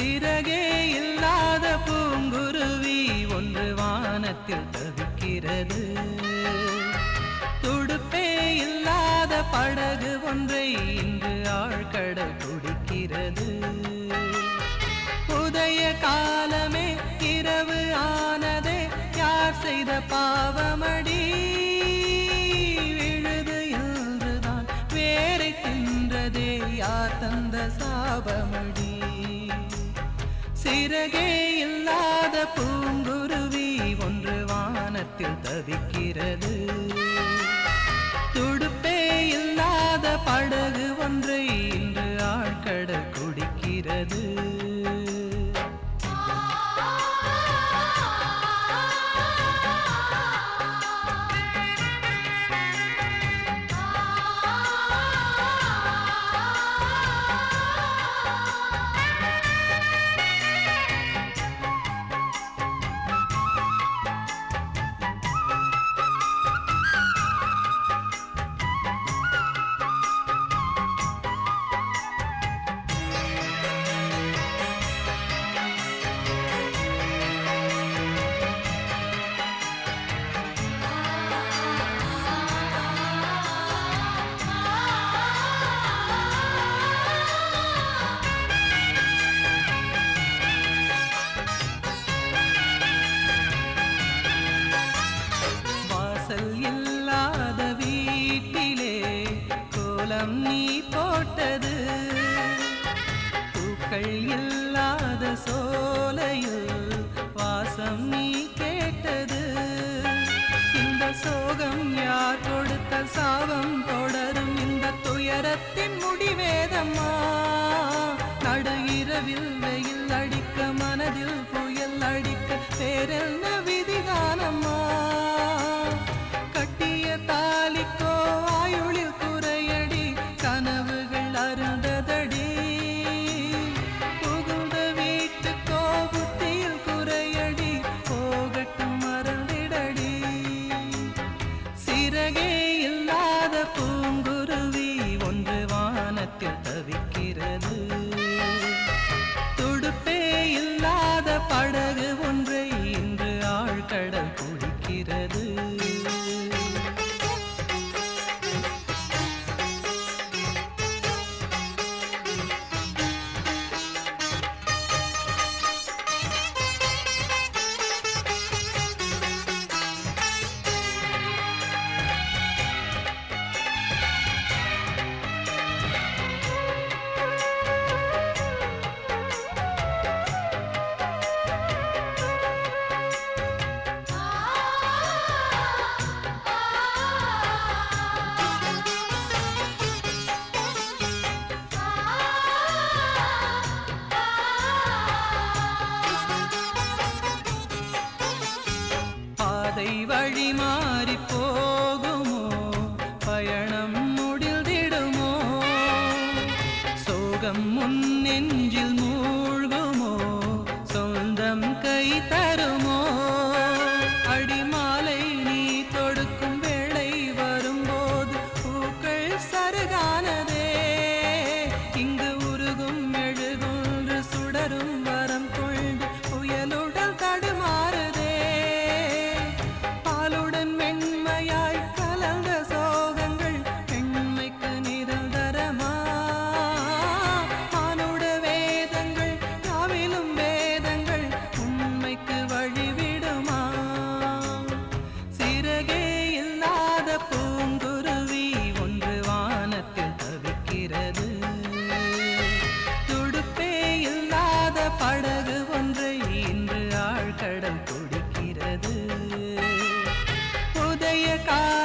சிறகே இல்லாத பூங்குருவி ஒன்று வானத்தில் தவிக்கிறது. துடுப்பே இல்லாத படகு ஒன்றை இன்று ஆழ்கடல் துடிக்கிறது. உதய காலமே இரவு ஆனதே, யார் செய்த பாவமடி? விழுது என்றுதான் வேரை தின்றதே, யார் தந்த சாபமடி? சிறகே இல்லாத பூங்குருவி ஒன்று வானத்தில் தவிக்கிறது. துடுப்பே இல்லாத படகு ஒன்றை இன்று ஆழ்கடல் குடிக்கிறது. இல்லாத வீட்டிலே கோலம் நீ போட்டது, பூக்கள் இல்லாத சோலையில் வாசம் நீ கேட்டது. இந்த சோகம் யார் கொடுத்த சாபம் தொடரும், இந்த துயரத்தின் முடிவேதம்மா. நடு இரவில் வெயில் அடிக்க, மனதில் புயல் அடிக்க, வேறென்ன விதிதானம்மா? கட்டிய தாலிக்கோ ஆயுளில் குறையடி, கனவுகள் அருந்ததடி. புகுந்த வீட்டுக்கோ புத்தியில் குறையடி, போகட்டும் மறந்திடடி. சிறகே இல்லாத பூங்குருவி ஒன்று வானத்தில் தவிக்கிறது. துடுப்பே இல்லாத படகு ஒன்றை இன்று ஆழ்கடல் குடிக்கிறது. பாதை வழி மாறி போகுமோ, பயணம் முடிந்திடுமோ, சோகம் முன் நெஞ்சில் மூழ்குமோ, சொந்தம் கை தருமோ? அடிமாலை நீ தொடுக்கும் வேளை வரும்போது பூக்கள் சருகானதே, இங்கு உருகும் மெழுகுன்று சுடரும் வரம் கொண்டு புயலுடன் தடுமாறுதே. பாலுடன் மென்மையாய் கலந்த சோகங்கள் பெண்மைக்கு நிரந்தரமா? மானுட வேதங்கள் யாவிலும் வேதங்கள் உண்மைக்கு வழிவிடுமா? சிறகே இல்லாத பூங்குருவி ஒன்று வானத்தில் தவிக்கிறது. துடுப்பே இல்லாத படகு ஒன்றை இன்று ஆழ்கடல் குடிக்கிறது. உதய